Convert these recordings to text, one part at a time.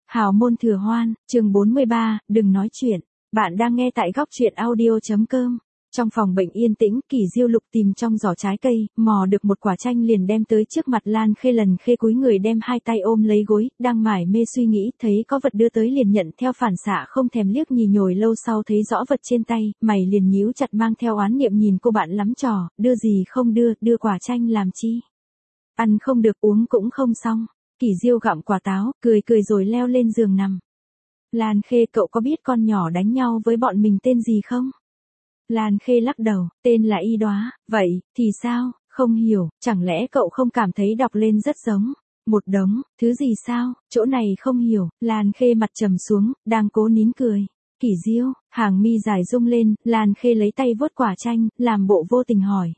Hào môn thừa hoan, chương 43, đừng nói chuyện. Bạn đang nghe tại góc truyện audio.com. Trong phòng bệnh yên tĩnh, Kỳ Diêu lục tìm trong giỏ trái cây, mò được một quả chanh liền đem tới trước mặt Lan Khê. Lần Khê cúi người đem hai tay ôm lấy gối, đang mải mê suy nghĩ, thấy có vật đưa tới liền nhận theo phản xạ, không thèm liếc nhìn. Nhồi lâu sau thấy rõ vật trên tay, mày liền nhíu chặt, mang theo oán niệm nhìn cô bạn lắm trò, đưa gì không đưa quả chanh làm chi? Ăn không được, uống cũng không xong. Kỳ Diêu gặm quả táo, cười rồi leo lên giường nằm. Lan Khê, cậu có biết con nhỏ đánh nhau với bọn mình tên gì không? Lan Khê lắc đầu, tên là Y Đóa. Vậy, thì sao? Không hiểu, chẳng lẽ cậu không cảm thấy đọc lên rất giống? Một đống, thứ gì sao? Chỗ này không hiểu. Lan Khê mặt trầm xuống, đang cố nín cười. Kỳ Diêu, hàng mi dài rung lên, Lan Khê lấy tay vuốt quả chanh, làm bộ vô tình hỏi.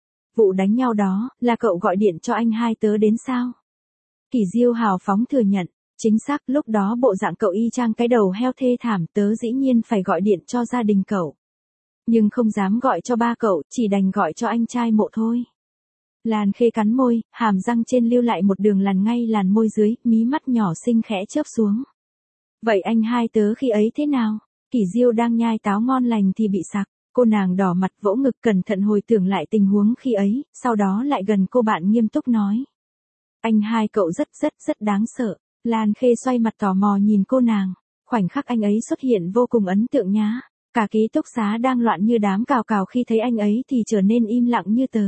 Vụ đánh nhau đó, là cậu gọi điện cho anh hai tớ đến sao? Kỳ Diêu hào phóng thừa nhận, chính xác, lúc đó bộ dạng cậu y chang cái đầu heo thê thảm, tớ dĩ nhiên phải gọi điện cho gia đình cậu. Nhưng không dám gọi cho ba cậu, chỉ đành gọi cho anh trai Mộ thôi. Lan Khê cắn môi, hàm răng trên lưu lại một đường lằn ngay làn môi dưới, mí mắt nhỏ xinh khẽ chớp xuống. Vậy anh hai tớ khi ấy thế nào? Kỳ Diêu đang nhai táo ngon lành thì bị sặc. Cô nàng đỏ mặt vỗ ngực cẩn thận hồi tưởng lại tình huống khi ấy, sau đó lại gần cô bạn nghiêm túc nói. Anh hai cậu rất đáng sợ. Lan Khê xoay mặt tò mò nhìn cô nàng. Khoảnh khắc anh ấy xuất hiện vô cùng ấn tượng nhá. Cả ký túc xá đang loạn như đám cào cào, khi thấy anh ấy thì trở nên im lặng như tờ.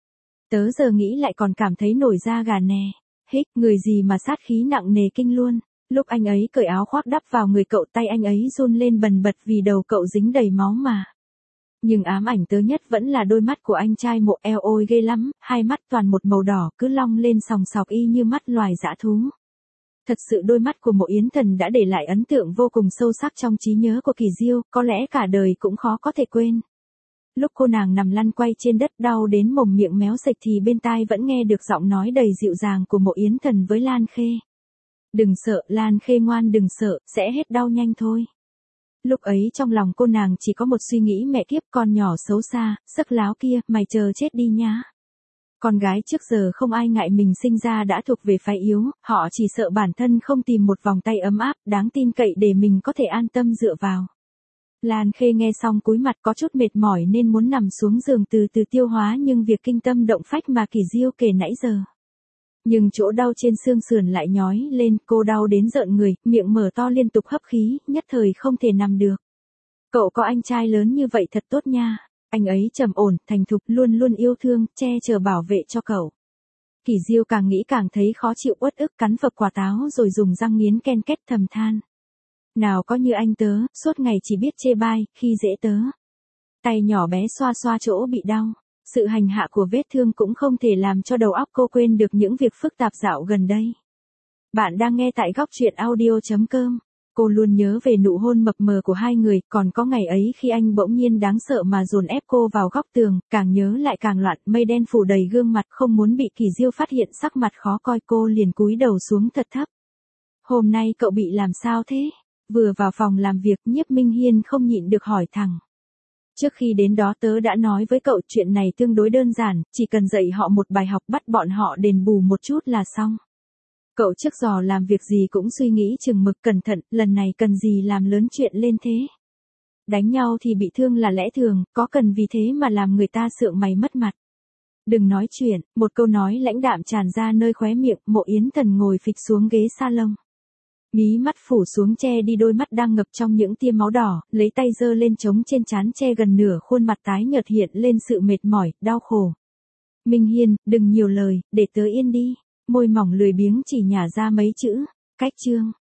Tớ giờ nghĩ lại còn cảm thấy nổi da gà nè. Hích, người gì mà sát khí nặng nề kinh luôn. Lúc anh ấy cởi áo khoác đắp vào người cậu, tay anh ấy run lên bần bật vì đầu cậu dính đầy máu mà. Nhưng ám ảnh tớ nhất vẫn là đôi mắt của anh trai Mộ, eo ôi ghê lắm, hai mắt toàn một màu đỏ cứ long lên sòng sọc y như mắt loài dã thú. Thật sự đôi mắt của Mộ Yến Thần đã để lại ấn tượng vô cùng sâu sắc trong trí nhớ của Kỳ Diêu, có lẽ cả đời cũng khó có thể quên. Lúc cô nàng nằm lăn quay trên đất đau đến mồm miệng méo sệch thì bên tai vẫn nghe được giọng nói đầy dịu dàng của Mộ Yến Thần với Lan Khê. Đừng sợ, Lan Khê ngoan, đừng sợ, sẽ hết đau nhanh thôi. Lúc ấy trong lòng cô nàng chỉ có một suy nghĩ, mẹ kiếp, con nhỏ xấu xa, sắc láo kia, mày chờ chết đi nhá. Con gái trước giờ không ai ngại mình sinh ra đã thuộc về phái yếu, họ chỉ sợ bản thân không tìm một vòng tay ấm áp, đáng tin cậy để mình có thể an tâm dựa vào. Lan Khê nghe xong cúi mặt, có chút mệt mỏi nên muốn nằm xuống giường từ từ tiêu hóa nhưng việc kinh tâm động phách mà Kỳ Diêu kể nãy giờ. Nhưng chỗ đau trên xương sườn lại nhói lên, cô đau đến rợn người, miệng mở to liên tục hấp khí, nhất thời không thể nằm được. Cậu có anh trai lớn như vậy thật tốt nha. Anh ấy trầm ổn, thành thục, luôn yêu thương, che chở bảo vệ cho cậu. Kỳ Diêu càng nghĩ càng thấy khó chịu, uất ức, cắn phập quả táo rồi dùng răng nghiến ken két thầm than. Nào có như anh tớ, suốt ngày chỉ biết chê bai, khi dễ tớ. Tay nhỏ bé xoa chỗ bị đau. Sự hành hạ của vết thương cũng không thể làm cho đầu óc cô quên được những việc phức tạp dạo gần đây. Bạn đang nghe tại góc truyện audio.com. Cô luôn nhớ về nụ hôn mập mờ của hai người, còn có ngày ấy khi anh bỗng nhiên đáng sợ mà dồn ép cô vào góc tường, càng nhớ lại càng loạn, mây đen phủ đầy gương mặt, không muốn bị Kỳ Diêu phát hiện sắc mặt khó coi, cô liền cúi đầu xuống thật thấp. Hôm nay cậu bị làm sao thế? Vừa vào phòng làm việc, Nhiếp Minh Hiên không nhịn được hỏi thẳng. Trước khi đến đó tớ đã nói với cậu, chuyện này tương đối đơn giản, chỉ cần dạy họ một bài học, bắt bọn họ đền bù một chút là xong. Cậu trước giờ làm việc gì cũng suy nghĩ chừng mực cẩn thận, lần này cần gì làm lớn chuyện lên thế. Đánh nhau thì bị thương là lẽ thường, có cần vì thế mà làm người ta sượng mày mất mặt. Đừng nói chuyện, một câu nói lãnh đạm tràn ra nơi khóe miệng. Mộ Yến Thần ngồi phịch xuống ghế salon. Mí mắt phủ xuống che đi đôi mắt đang ngập trong những tia máu đỏ, lấy tay giơ lên trống trên trán che gần nửa khuôn mặt tái nhợt hiện lên sự mệt mỏi, đau khổ. Minh Hiên, đừng nhiều lời, để tớ yên đi. Môi mỏng lười biếng chỉ nhả ra mấy chữ. Cách chương.